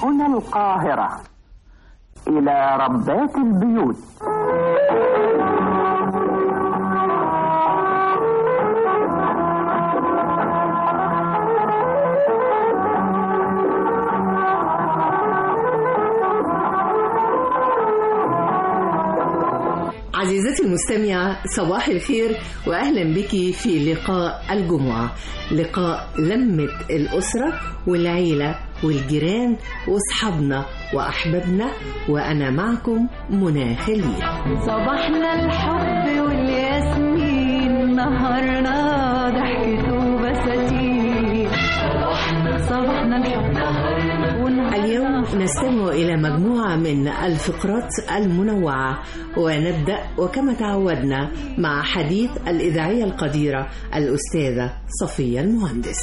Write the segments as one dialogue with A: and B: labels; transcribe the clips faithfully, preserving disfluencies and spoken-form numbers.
A: هنا القاهرة. إلى ربات البيوت.
B: عزيزتي المستمعة، صباح الخير وأهلا بك في لقاء الجمعة، لقاء لمة الأسرة والعيلة والجيران وأصحابنا وأحبابنا، وأنا معكم منى خليل.
C: صباحنا الحب والياسمين، نهارنا ضحكة وبساتين. صباحنا الحب.
B: اليوم نستمع إلى مجموعة من الفقرات المنوعة، ونبدأ وكما تعودنا مع حديث الإذاعية القديرة الأستاذة صفية المهندس.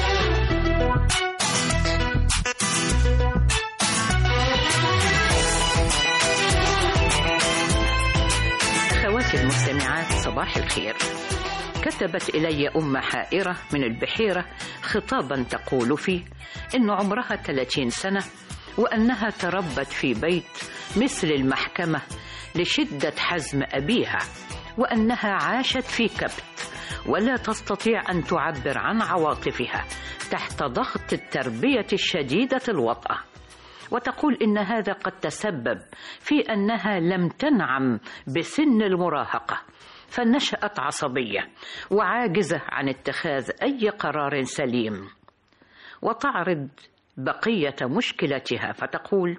D: أخواتي المستمعات، صباح الخير. كتبت إلي أم حائرة من البحيرة خطابا تقول فيه إن عمرها ثلاثين سنة، وأنها تربت في بيت مثل المحكمة لشدة حزم أبيها، وأنها عاشت في كبت ولا تستطيع أن تعبر عن عواطفها تحت ضغط التربية الشديدة الوطأة. وتقول إن هذا قد تسبب في أنها لم تنعم بسن المراهقة، فنشأت عصبية وعاجزة عن اتخاذ أي قرار سليم. وتعرض بقية مشكلتها فتقول: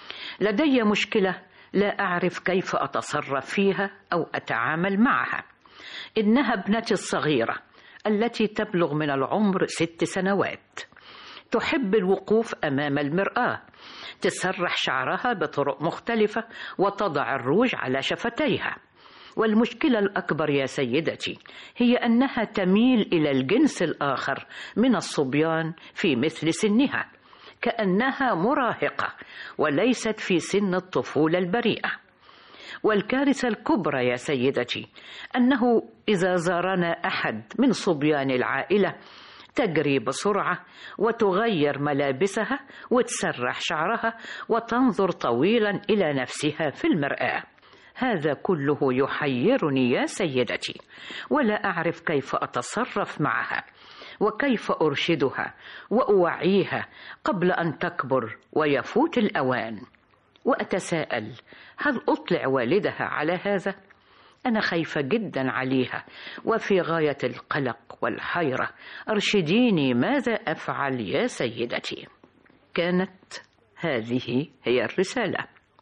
D: لدي مشكلة لا أعرف كيف أتصرف فيها أو أتعامل معها. إنها ابنتي الصغيرة التي تبلغ من العمر ست سنوات، تحب الوقوف أمام المرآة، تسرح شعرها بطرق مختلفة وتضع الروج على شفتيها. والمشكلة الأكبر يا سيدتي هي أنها تميل إلى الجنس الآخر من الصبيان في مثل سنها، كأنها مراهقة وليست في سن الطفولة البريئة. والكارثة الكبرى يا سيدتي أنه إذا زارنا أحد من صبيان العائلة تجري بسرعة وتغير ملابسها وتسرح شعرها وتنظر طويلا إلى نفسها في المرآة. هذا كله يحيرني يا سيدتي، ولا أعرف كيف أتصرف معها وكيف أرشدها وأوعيها قبل أن تكبر ويفوت الأوان. وأتساءل: هل أطلع والدها على هذا؟ أنا خايفة جدا عليها وفي غاية القلق والحيرة. أرشديني ماذا أفعل يا سيدتي؟ كانت هذه هي الرسالة.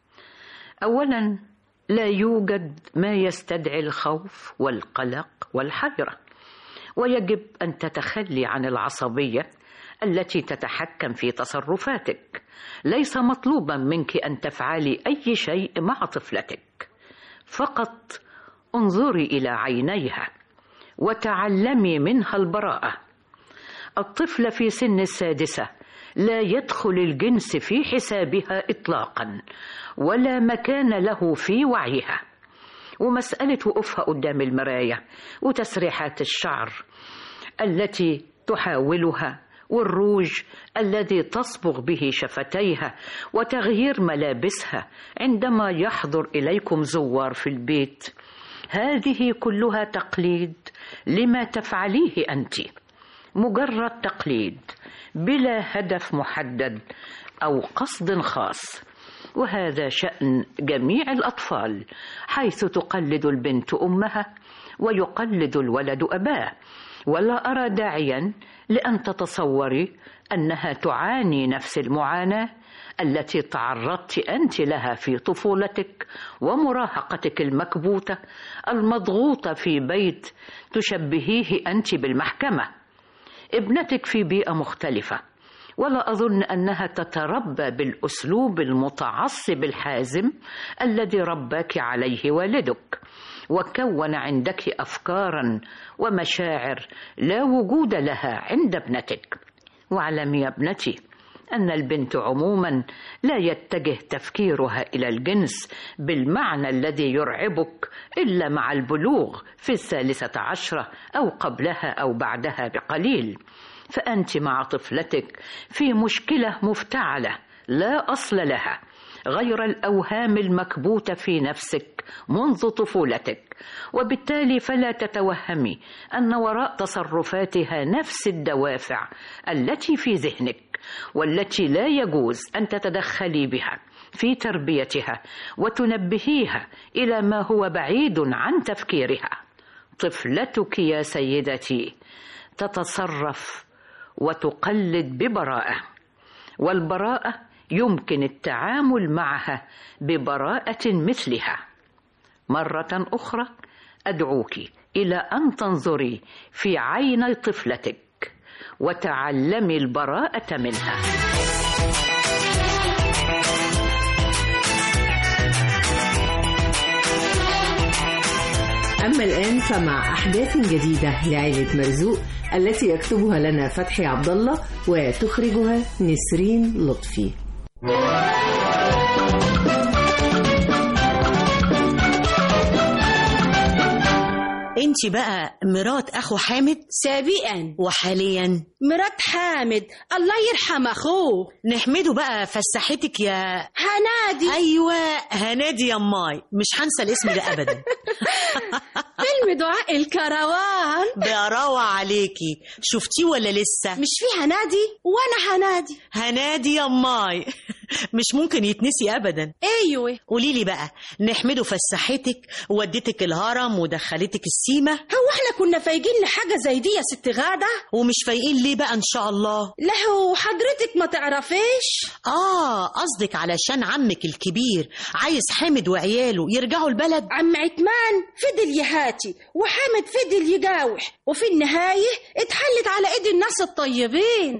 D: أولا، لا يوجد ما يستدعي الخوف والقلق والحيرة، ويجب أن تتخلي عن العصبية التي تتحكم في تصرفاتك. ليس مطلوبا منك أن تفعلي أي شيء مع طفلتك، فقط انظري إلى عينيها وتعلمي منها البراءة. الطفل في سن السادسة لا يدخل الجنس في حسابها إطلاقا، ولا مكان له في وعيها. ومسألة وقوفها قدام المراية وتسريحات الشعر التي تحاولها والروج الذي تصبغ به شفتيها وتغيير ملابسها عندما يحضر إليكم زوار في البيت، هذه كلها تقليد لما تفعليه أنت، مجرد تقليد بلا هدف محدد أو قصد خاص. وهذا شأن جميع الأطفال، حيث تقلد البنت أمها ويقلد الولد أباه. ولا أرى داعيا لأن تتصوري أنها تعاني نفس المعاناة التي تعرضت أنت لها في طفولتك ومراهقتك المكبوتة المضغوطة في بيت تشبهيه أنت بالمحكمة. ابنتك في بيئة مختلفة، ولا أظن أنها تتربى بالأسلوب المتعصب الحازم الذي رباك عليه والدك، وكون عندك أفكارا ومشاعر لا وجود لها عند ابنتك. واعلمي يا ابنتي أن البنت عموما لا يتجه تفكيرها إلى الجنس بالمعنى الذي يرعبك إلا مع البلوغ في الثالثة عشرة أو قبلها أو بعدها بقليل. فأنت مع طفلتك في مشكلة مفتعلة لا أصل لها غير الأوهام المكبوتة في نفسك منذ طفولتك، وبالتالي فلا تتوهمي أن وراء تصرفاتها نفس الدوافع التي في ذهنك، والتي لا يجوز أن تتدخلي بها في تربيتها وتنبهيها إلى ما هو بعيد عن تفكيرها. طفلتك يا سيدتي تتصرف وتقلد ببراءة، والبراءة يمكن التعامل معها ببراءة مثلها. مرة أخرى أدعوك إلى أن تنظري في عيني طفلتك وتعلمي البراءة منها.
B: أما الآن فمع أحداث جديدة لعائلة مرزوق التي يكتبها لنا فتحي عبد الله وتخرجها نسرين لطفي.
E: انتي بقى مرات اخو حامد
F: سابقا
E: وحاليا
F: مرات حامد الله يرحم اخوه.
E: نحمده بقى فسحتك يا
F: هنادي.
E: ايوه هنادي يا ماي، مش هنسى الاسم ده ابدا.
F: فيلم دعاء الكروان
E: بروع عليكي، شفتيه ولا لسه؟
F: مش فيه هنادي وانا هنادي.
E: هنادي يا ماي مش ممكن يتنسي ابدا.
F: ايوه
E: قوليلي بقى، نحمده فسحتك وديتك الهرم ودخلتك السيمه؟
F: هو احنا كنا فايقين لحاجه زي دي يا ست غاده؟
E: ومش فايقين ليه بقى ان شاء الله؟
F: له حضرتك ما تعرفيش؟
E: اه قصدك علشان عمك الكبير عايز حامد وعياله يرجعوا البلد.
F: عم عتمان فضل يهاتي وحامد فضل يجاوح، وفي النهايه اتحلت على ايد الناس الطيبين.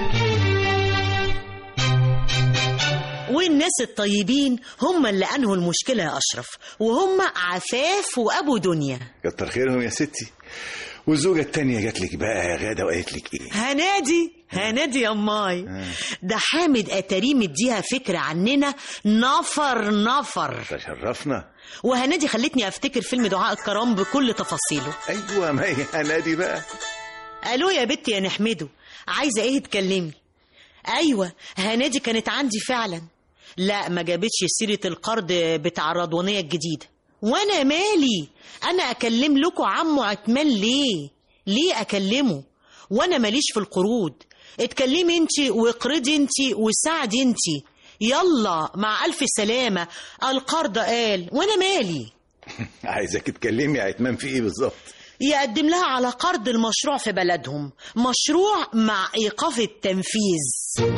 E: والناس الطيبين هم اللي أنهوا المشكلة يا أشرف، وهم عفاف وأبو دنيا.
G: كتر خيرهم يا ستي. والزوجة التانية جات لك بقى يا غادة وقالت لك ايه؟
E: هنادي هنادي يا ماي. ده حامد أتاري مديها فكرة عننا نفر نفر.
G: تشرفنا.
E: وهنادي خلتني أفتكر فيلم دعاء الكرام بكل تفاصيله.
G: أيوة ما هي هنادي بقى.
E: ألو يا بنت يا نحمده، عايزة ايه تكلمي؟ أيوة هنادي كانت عندي فعلا. لا ما جابتش سيرة القرض بتاع الرضوانية الجديدة. وانا مالي، انا اكلم لكم عمو عتمان ليه؟ ليه اكلمه وانا ماليش في القروض؟ اتكلمي انتي واقرضي انتي وساعدي انتي. يلا مع الف سلامة. القرض قال وانا مالي.
G: عايزك تكلمي يا عتمان في ايه بالظبط؟
E: يقدم لها على قرض المشروع في بلدهم، مشروع مع ايقاف التنفيذ.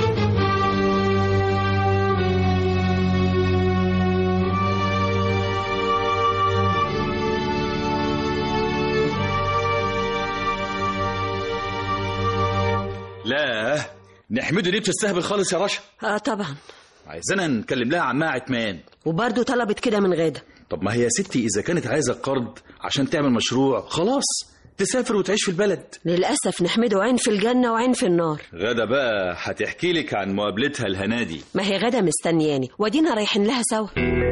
H: لا نحمده دي بتستهبل خالص يا رشا.
I: اه طبعا.
H: عايزانا نكلم لها عمها عتمان،
I: وبرضه طلبت كده من غادة.
H: طب ما هي يا ستي اذا كانت عايزه القرض عشان تعمل مشروع خلاص تسافر وتعيش في البلد.
I: للأسف نحمده عين في الجنة وعين في النار.
H: غادة بقى هتحكي لك عن مقابلتها الهنادي.
I: ما هي غادة مستنياني ودينا رايحين لها سوا.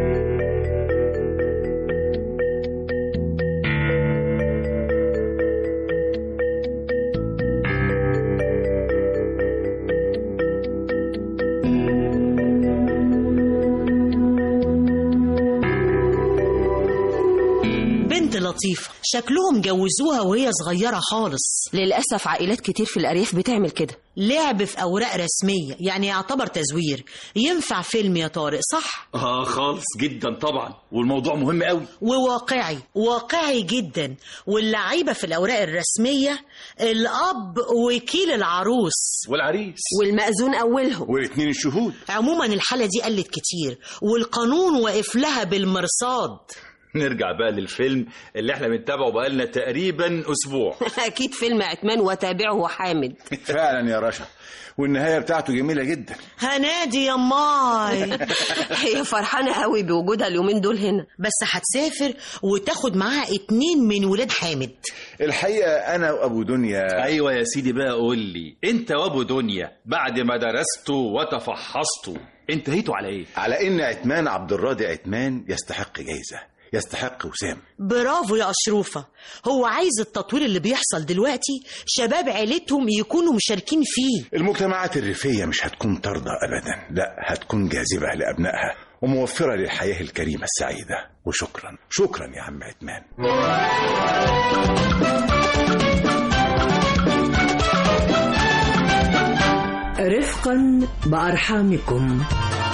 E: لطيفة، شكلهم جوزوها وهي صغيرة خالص.
I: للأسف عائلات كتير في الأرياف بتعمل كده.
E: لعب في أوراق رسمية، يعني يعتبر تزوير. ينفع فيلم يا طارق صح؟
H: اه خالص جدا طبعا، والموضوع مهم قوي
E: وواقعي، واقعي جدا. واللعيبة في الأوراق الرسمية الأب وكيل العروس
H: والعريس
I: والمأذون أولهم
G: والاثنين الشهود.
E: عموما الحالة دي قلت كتير والقانون واقف لها بالمرصاد.
H: نرجع بقى للفيلم اللي احنا بنتابعه بقالنا تقريبا اسبوع.
I: اكيد فيلم عتمان وتابعه حامد.
G: فعلا يا رشا، والنهايه بتاعته جميله جدا.
E: هنادي يا ماي.
I: هي فرحانه قوي بوجودها اليومين دول هنا،
E: بس هتسافر وتاخد معاها اتنين من ولاد حامد.
G: الحقيقه انا وابو دنيا.
H: ايوه يا سيدي بقى قول لي، انت وابو دنيا بعد ما درستوا وتفحصتوا انتهيتوا على ايه؟
G: على ان عتمان عبد الراضي عتمان يستحق جايزه، يستحق وسام.
E: برافو يا أشروفة. هو عايز التطوير اللي بيحصل دلوقتي شباب عيلتهم يكونوا مشاركين فيه.
G: المجتمعات الريفية مش هتكون ترضى أبدا، لا هتكون جاذبة لأبنائها وموفرة للحياة الكريمة السعيدة. وشكرا شكرا يا عم عثمان.
B: رفقا بأرحامكم.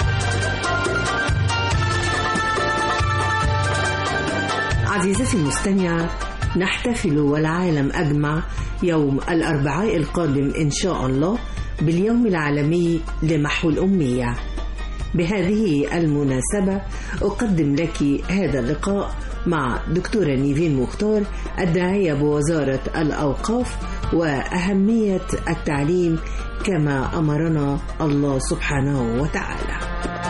B: عزيزتي المستمعة، نحتفل والعالم أجمع يوم الأربعاء القادم إن شاء الله باليوم العالمي لمحو الأمية. بهذه المناسبة أقدم لك هذا اللقاء مع دكتورة نيفين مختار، الداعية بوزارة الأوقاف، وأهمية التعليم كما أمرنا الله سبحانه وتعالى.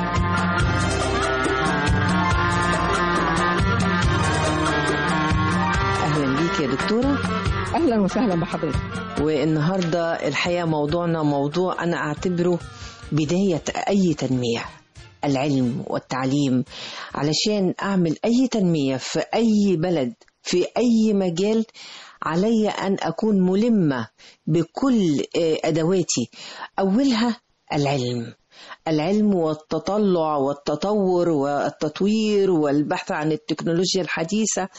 B: أهلا بيك يا دكتورة.
J: أهلا وسهلا بحضرتك.
B: والنهاردة الحقيقة موضوعنا موضوع أنا أعتبره بداية أي تنمية، العلم والتعليم. علشان أعمل أي تنمية في أي بلد في أي مجال علي أن أكون ملمة بكل أدواتي. أولها العلم، العلم والتطلع والتطور والتطوير والبحث عن التكنولوجيا الحديثة.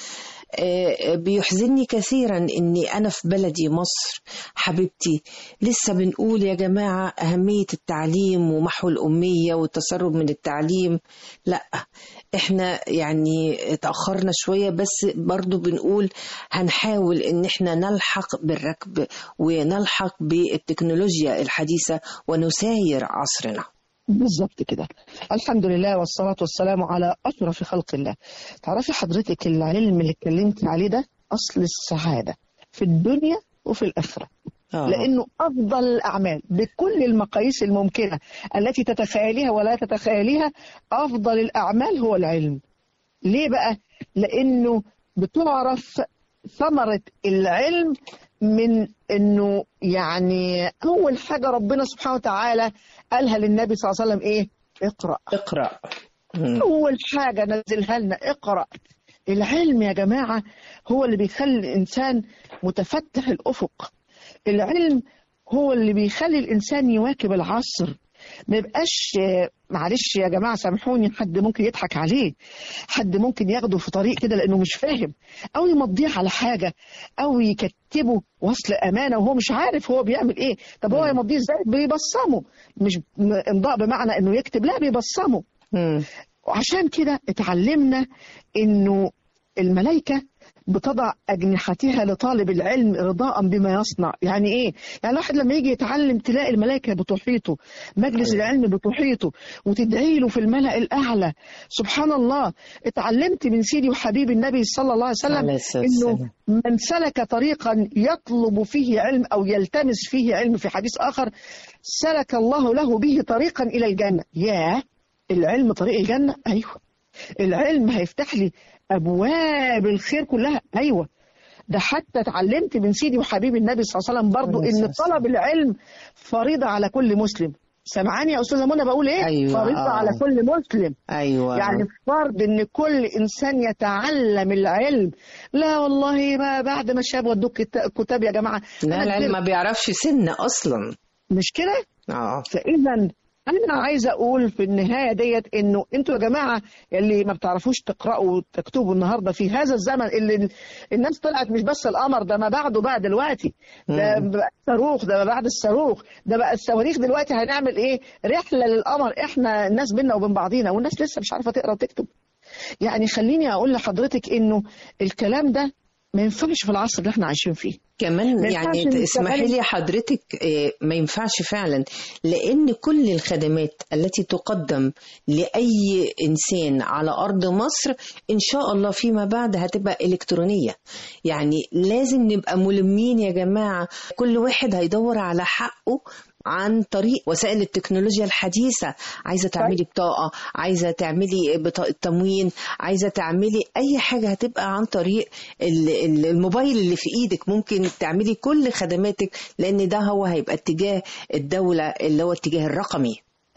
B: بيحزنني كثيرا اني انا في بلدي مصر حبيبتي لسه بنقول يا جماعة اهمية التعليم ومحو الامية والتسرب من التعليم. لا، احنا يعني اتأخرنا شوية، بس برضو بنقول هنحاول ان احنا نلحق بالركب ونلحق بالتكنولوجيا الحديثة ونساير عصرنا.
J: بالظبط كده. الحمد لله والصلاة والسلام على أشرف خلق الله. تعرفي حضرتك العلم اللي اتكلمت عليه ده أصل السعادة في الدنيا وفي الآخرة. آه. لأنه أفضل الأعمال بكل المقاييس الممكنة التي تتخيليها ولا تتخيليها، أفضل الأعمال هو العلم. ليه بقى؟ لأنه بتعرف ثمرة العلم من أنه يعني أول حاجة ربنا سبحانه وتعالى قالها للنبي صلى الله عليه وسلم إيه؟ اقرأ
B: اقرأ.
J: أول حاجة نزلها لنا اقرأ. العلم يا جماعة هو اللي بيخلي الإنسان متفتح الأفق. العلم هو اللي بيخلي الإنسان يواكب العصر، ما يبقاش معلش يا جماعة سامحوني حد ممكن يضحك عليه، حد ممكن ياخده في طريق كده لأنه مش فاهم، أو يمضيه على حاجة، أو يكتبه وصل أمانة وهو مش عارف هو بيعمل إيه. طب هو يمضيه إزاي؟ بيبصمه، مش إمضاء بمعنى إنه يكتب، لا بيبصمه. وعشان كده اتعلمنا إنه الملائكة بتضع أجنحتها لطالب العلم رضاء بما يصنع. يعني إيه؟ يعني الواحد لما يجي يتعلم تلاقي الملائكة بتحيطه، مجلس العلم بتحيطه وتدعي له في الملأ الأعلى. سبحان الله. اتعلمت من سيدي وحبيب النبي صلى الله عليه وسلم إنه من سلك طريقا يطلب فيه علم أو يلتمس فيه علم، في حديث آخر سلك الله له به طريقا إلى الجنة. ياه، العلم طريق الجنة؟ أيوه. العلم هيفتح لي أبواب الخير كلها. أيوة، ده حتى اتعلمت من سيدي وحبيب النبي صلى الله عليه وسلم برضو إن طلب العلم فريضة على كل مسلم. سمعاني يا أستاذة منى بقول إيه؟
B: أيوة.
J: فريضة آه. على كل مسلم.
B: أيوة.
J: يعني فرض إن كل إنسان يتعلم العلم. لا والله ما بعد ما الشاب ودوك كتاب يا جماعة.
B: لا العلم ما بيعرفش سن أصلا،
J: مش كده؟
B: آه.
J: فإذا أنا عايزة أقول في النهاية ديت إنه أنتوا يا جماعة اللي ما بتعرفوش تقرأوا وتكتبوا النهاردة في هذا الزمن اللي الناس طلعت مش بس القمر، ده ما بعده بقى دلوقتي، ده بقى الصاروخ، ده ما بعد الصاروخ، ده بقى الصواريخ. دلوقتي هنعمل إيه؟ رحلة للقمر، إحنا الناس بينا وبين بعضينا، والناس لسه مش عارفة تقرأ وتكتب. يعني خليني أقول لحضرتك إنه الكلام ده ما ينفعش في العصر اللي احنا عايشين فيه
B: كمان. يعني اسمحي لي حضرتك ما ينفعش فعلا، لأن كل الخدمات التي تقدم لأي إنسان على أرض مصر إن شاء الله فيما بعد هتبقى إلكترونية. يعني لازم نبقى ملمين يا جماعة، كل واحد هيدور على حقه عن طريق وسائل التكنولوجيا الحديثة. عايزة تعملي بطاقة، عايزة تعملي بطاقة تموين، عايزة تعملي أي حاجة هتبقى عن طريق الموبايل اللي في إيدك، ممكن تعملي كل خدماتك، لأن ده هو هيبقى اتجاه الدولة اللي هو الاتجاه الرقمي.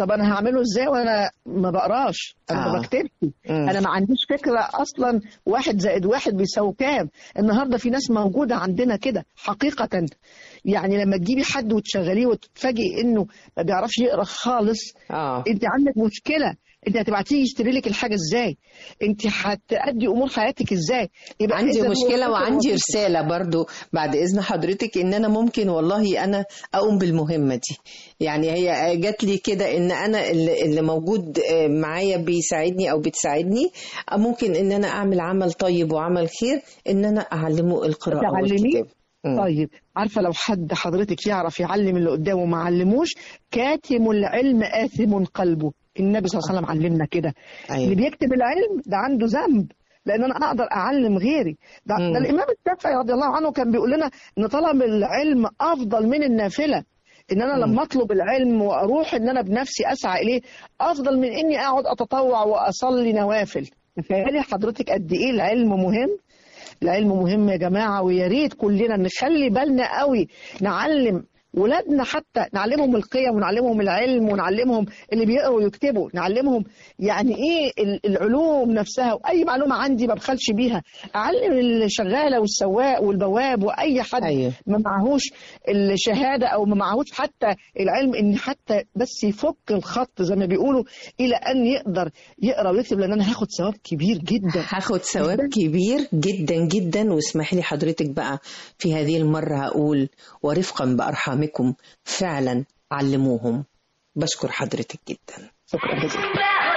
J: طب انا هعمله ازاي وانا ما بقراش، انا
B: آه.
J: ما بكتبش،
B: مم.
J: انا ما عنديش فكره اصلا واحد زائد واحد بيساوي كام. النهارده في ناس موجوده عندنا كده حقيقه، يعني لما تجيبي حد وتشغليه وتتفاجئي انه ما بيعرفش يقرا خالص،
B: اه
J: انت عندك مشكله. انت هتبعتيه يشتري لك الحاجه ازاي؟ انت هتأدي امور حياتك ازاي؟ يبقى
B: عندي
J: إذا هو
B: مشكلة
J: فكرة
B: وعندي
J: بسيطة.
B: رسالة برضو بعد إذن حضرتك، إن أنا ممكن والله أنا أقوم بالمهمة دي. يعني هي جات لي كده إن أنا اللي اللي موجود معايا بيساعدني أو بتساعدني، ممكن إن أنا أعمل عمل طيب وعمل خير، إن أنا أعلمه القراءة
J: تعلميه.
B: والكتاب. مم.
J: طيب عارفه لو حد حضرتك يعرف يعلم اللي قدامه ما علموش، كاتم العلم آثم قلبه. النبي صلى الله عليه وسلم علمنا كده.
B: أيوة.
J: اللي بيكتب العلم ده عنده ذنب، لان انا اقدر اعلم غيري. ده,
B: مم.
J: ده الامام الشافعي رضي الله عنه كان بيقول لنا ان طلب العلم افضل من النافله. ان انا لما اطلب العلم واروح ان انا بنفسي اسعى اليه افضل من اني اقعد اتطوع واصلي نوافل. تخيلي حضرتك قد ايه العلم مهم. العلم مهم يا جماعه، ويا ريت كلنا نخلي بالنا قوي نعلم ولادنا، حتى نعلمهم القيم ونعلمهم العلم ونعلمهم اللي بيقروا ويكتبوا، نعلمهم يعني ايه العلوم نفسها. واي معلومه عندي ما بخلش بيها، اعلم الشغاله والسواق والبواب واي حد
B: أيوة.
J: ما معهوش الشهاده او ما معهوش حتى العلم، ان حتى بس يفك الخط زي ما بيقولوا الى ان يقدر يقرا ويكتب، لان انا هاخد ثواب كبير جدا.
B: هاخد ثواب كبير جدا جدا. واسمحي لي حضرتك بقى في هذه المرة هقول ورفقا بأرحامكم فعلا علموهم. بشكر حضرتك جدا.
J: شكرا جزيلا.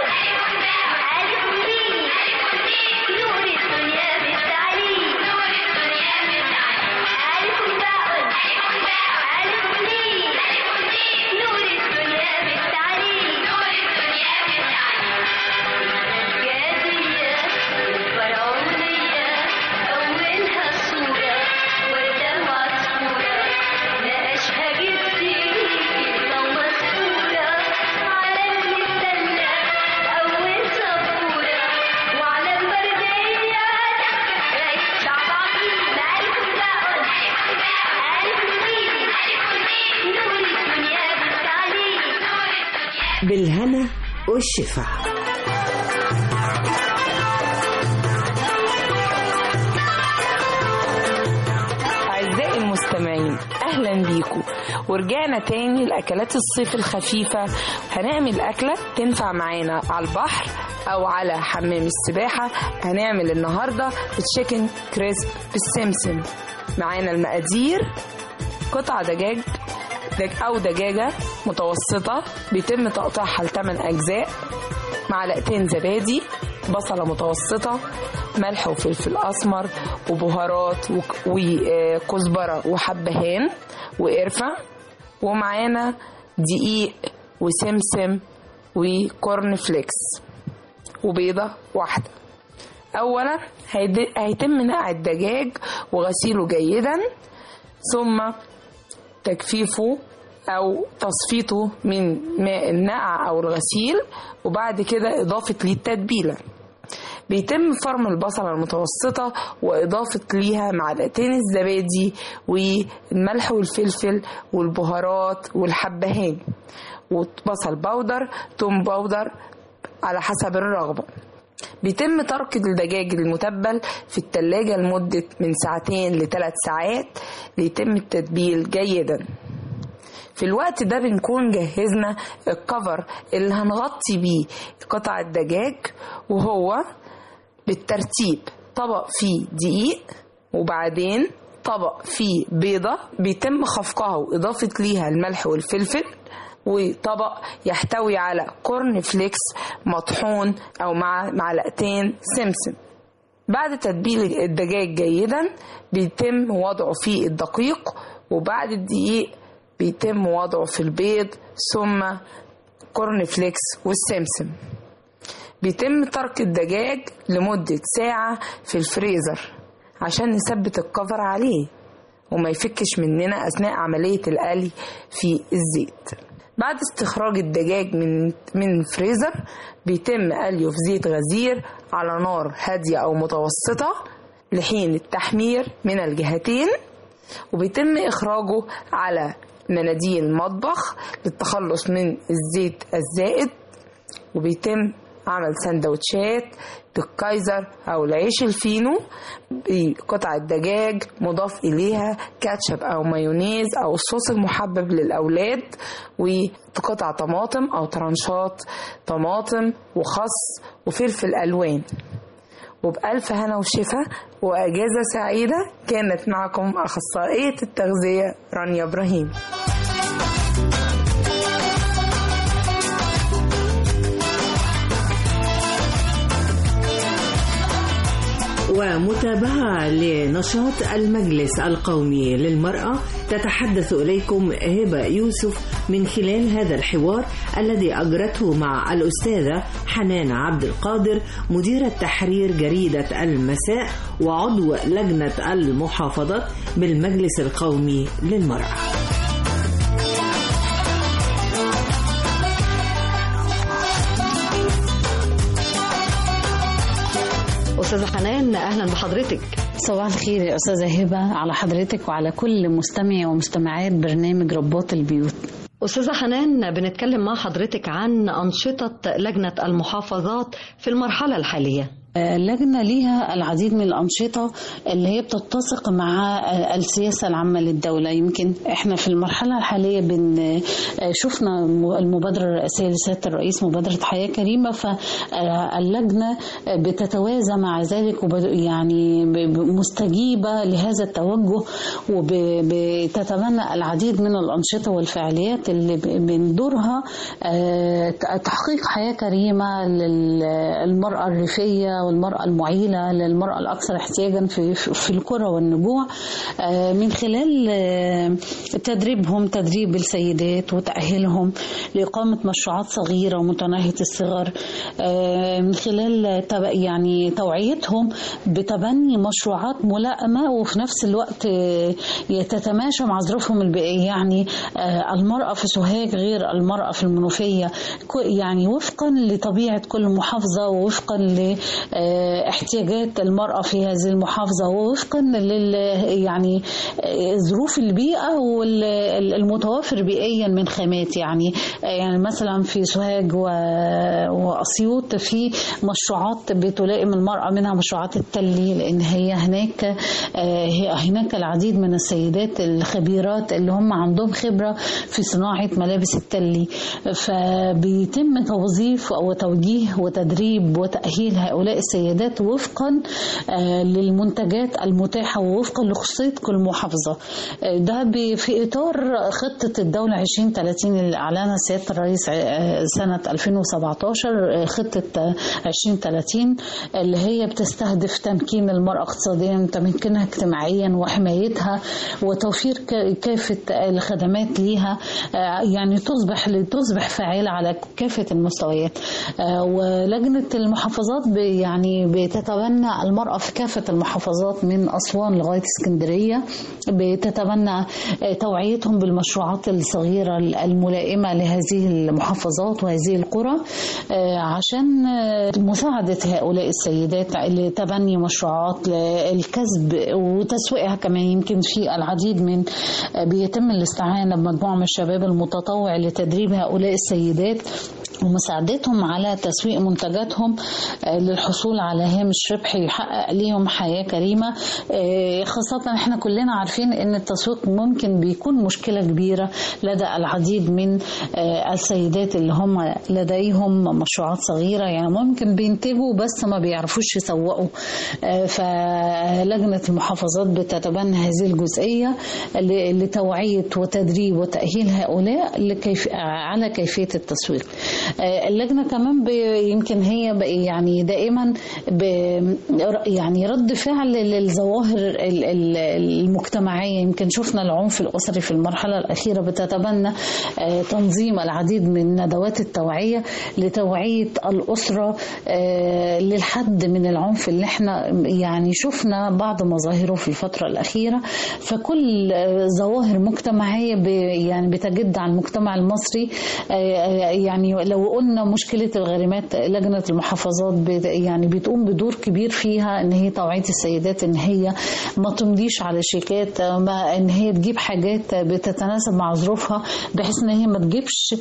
K: بالهنا والشفا.
L: أعزائي المستمعين، أهلا بيكم ورجعنا تاني لأكلات الصيف الخفيفة. هنعمل أكلة تنفع معانا على البحر أو على حمام السباحة. هنعمل النهاردة تشيكن كريسب بالسمسم. معانا المقادير: قطع دجاج أو دجاجة متوسطة بيتم تقطيعها لثمان أجزاء، معلقتين زبادي، بصلة متوسطة، ملح وفلفل أسمر وبهارات وكزبرة وحبهان وقرفة، ومعانا دقيق وسمسم وكورن فليكس وبيضة واحدة. أولا هيتم نقع الدجاج وغسيله جيدا، ثم تجفيفه أو تصفيته من ماء النقع أو الغسيل، وبعد كده إضافة ليه التتبيلة. بيتم فرم البصلة المتوسطة وإضافة ليها معلقتين الزبادي والملح والفلفل والبهارات والحبهان وبصل باودر، توم باودر على حسب الرغبة. بيتم ترك الدجاج المتبل في التلاجة لمدة من ساعتين لثلاث ساعات ليتم التتبيل جيدا. في الوقت ده بنكون جهزنا الكفر اللي هنغطي بيه قطع الدجاج، وهو بالترتيب طبق فيه دقيق، وبعدين طبق فيه بيضة بيتم خفقها وإضافة ليها الملح والفلفل، وطبق يحتوي على كورن فليكس مطحون أو مع معلقتين سمسم. بعد تتبيل الدجاج جيدا بيتم وضعه في الدقيق، وبعد الدقيق بيتم وضعه في البيض ثم كورن فليكس والسمسم. بيتم ترك الدجاج لمدة ساعة في الفريزر عشان نثبت الكفر عليه وما يفكش مننا أثناء عملية القلي في الزيت. بعد استخراج الدجاج من من الفريزر بيتم قليه في زيت غزير على نار هادية أو متوسطة لحين التحمير من الجهتين، وبيتم إخراجه على مناديل مطبخ للتخلص من الزيت الزائد، وبيتم عمل سندوتشات بالكايزر أو العيش الفينو بقطعة دجاج مضاف إليها كاتشب أو مايونيز أو الصوص المحبب للأولاد، وقطع طماطم أو ترانشات طماطم وخس وفلفل ألوان. وبألف هنا وشفا وأجازة سعيدة. كانت معكم أخصائية التغذية رانيا إبراهيم.
K: ومتابعة لنشاط المجلس القومي للمرأة تتحدث إليكم هبة يوسف من خلال هذا الحوار الذي أجرته مع الأستاذة حنان عبد القادر مديرة تحرير جريدة المساء وعضو لجنة المحافظات بالمجلس القومي للمرأة.
M: أستاذة حنان، أهلا بحضرتك.
N: صباح الخير يا أستاذة هبة على حضرتك وعلى كل مستمعي ومستمعات برنامج رباط البيوت.
M: أستاذة حنان، بنتكلم مع حضرتك عن أنشطة لجنة المحافظات في المرحلة الحالية.
N: اللجنة ليها العديد من الأنشطة اللي هي بتتسق مع السياسة العامة للدولة. يمكن احنا في المرحلة الحالية بن شفنا المبادرة الرئاسية لسيادة الرئيس مبادرة حياة كريمة، فاللجنة بتتوازى مع ذلك يعني مستجيبة لهذا التوجه، وبتتبنى العديد من الأنشطة والفعاليات اللي من دورها تحقيق حياة كريمة للمرأة الريفية والمرأة المعيلة، للمرأة الأكثر احتياجا في في القرى والنجوع، من خلال تدريبهم تدريب السيدات وتأهيلهم لإقامة مشروعات صغيرة ومتناهية الصغر، من خلال يعني توعيتهم بتبني مشروعات ملائمة وفي نفس الوقت تتماشى مع ظروفهم البيئية. يعني المرأة في سوهاج غير المرأة في المنوفية، يعني وفقا لطبيعة كل محافظة ووفقا ل احتياجات المرأة في هذه المحافظة ووفقا لل يعني ظروف البيئة والمتوافر بيئيا من خامات. يعني يعني مثلا في سوهاج وأسيوط في مشروعات بتلائم المرأة، منها مشروعات التلي، لأن هي هناك هناك العديد من السيدات الخبيرات اللي هم عندهم خبرة في صناعة ملابس التلي، فبيتم توظيف وتوجيه وتدريب وتأهيل هؤلاء السيدات وفقا للمنتجات المتاحة ووفقا لخصوصية كل محافظة. ده في إطار خطة الدولة عشرين ثلاثين اللي أعلنها سيادة الرئيس سنة ألفين وسبعة عشر، خطة عشرين ثلاثين اللي هي بتستهدف تمكين المرأة اقتصاديا، تمكينها اجتماعيا وحمايتها وتوفير كافة الخدمات ليها، يعني تصبح تصبح فاعلة على كافة المستويات. ولجنة المحافظات يعني بتتبنى المرأة في كافة المحافظات من أسوان لغاية اسكندرية، بتتبنى توعيتهم بالمشروعات الصغيرة الملائمة لهذه المحافظات وهذه القرى عشان مساعدة هؤلاء السيدات لتبني مشروعات الكسب وتسويقها. كمان يمكن في العديد من بيتم الاستعانة بمجموعة من الشباب المتطوع لتدريب هؤلاء السيدات ومساعدتهم على تسويق منتجاتهم للحصول على هامش ربح يحقق ليهم حياة كريمة. خاصة احنا كلنا عارفين ان التسويق ممكن بيكون مشكلة كبيرة لدى العديد من السيدات اللي هم لديهم مشروعات صغيرة، يعني ممكن بينتجوا بس ما بيعرفوش يسوقوا. فلجنة المحافظات بتتبنى هذه الجزئية لتوعية وتدريب وتأهيل هؤلاء لكيف على كيفية التسويق. اللجنة كمان يمكن هي يعني دائما يعني رد فعل للظواهر المجتمعية. يمكن شفنا العنف الأسري في المرحلة الأخيرة، بتتبنى تنظيم العديد من ندوات التوعية لتوعية الأسرة للحد من العنف اللي احنا يعني شفنا بعض مظاهره في الفترة الأخيرة. فكل ظواهر مجتمعية يعني بتجد على المجتمع المصري، يعني لو قلنا مشكلة الغارمات، لجنة المحافظات يعني بتقوم بدور كبير فيها ان هي توعية السيدات ان هي ما تمضيش على شيكات، ما ان هي تجيب حاجات بتتناسب مع ظروفها، بحيث ان هي ما تجيبش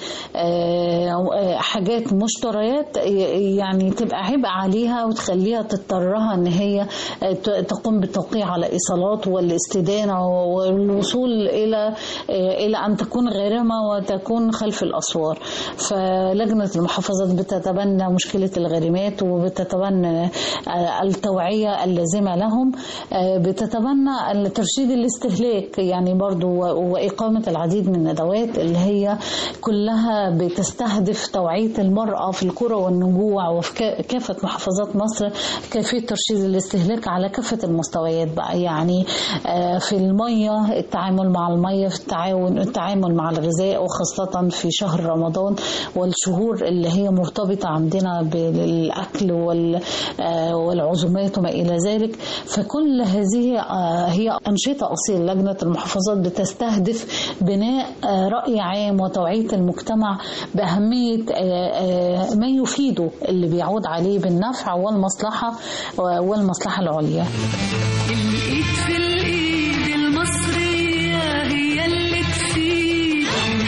N: حاجات مشتريات يعني تبقى عبء عليها وتخليها تضطرها ان هي تقوم بالتوقيع على ايصالات والاستدانة والوصول الى الى ان تكون غارمة وتكون خلف الاسوار. فلجنة المحافظات بتتبنى مشكلة الغارمات وبتتبنى التوعية اللازمة لهم، بتتبنى ترشيد الاستهلاك يعني برضو، وإقامة العديد من الندوات اللي هي كلها بتستهدف توعية المرأة في القرى والنجوع وفي كافة محافظات مصر، كيفية ترشيد الاستهلاك على كافة المستويات بقى، يعني في المية، التعامل مع المية، في التعاون التعامل مع الغذاء، وخاصة في شهر رمضان والشهور اللي هي مرتبطة عندنا بالأكل والعزومات وما إلى ذلك. فكل هذه هي أنشطة أصيل لجنة المحافظات بتستهدف بناء رأي عام وتوعية المجتمع بأهمية ما يفيده اللي بيعود عليه بالنفع والمصلحة والمصلحة العليا.
C: الإيد في الإيد المصرية هي اللي تفيد،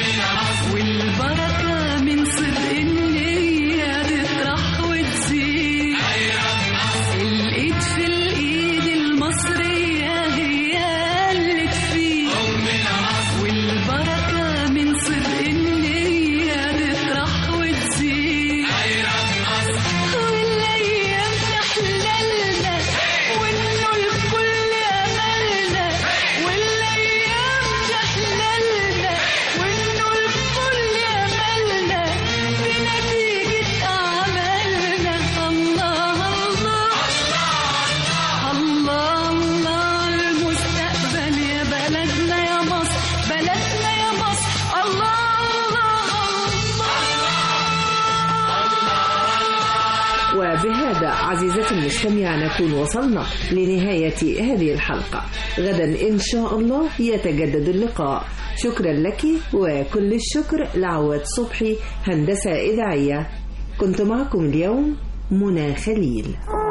C: والبركة من صدق النية تطرح وتزيد. الإيد في الإيد المصرية هي اللي تفيد، والبركة من صدق النية تطرح وتزيد. والأيام تحللنا وإنه الكل أملنا، والأيام تحللنا وإنه الكل أملنا بنتيجة أعمالنا. الله الله الله الله المستقبل يا بلدنا يا مصر، بلدنا يا مصر. الله
K: وبهذا عزيزتي المستمعة نكون وصلنا لنهاية هذه الحلقة. غدا إن شاء الله يتجدد اللقاء. شكرا لك وكل الشكر لعواد صبحي هندسة إذاعية. كنت معكم اليوم منى خليل.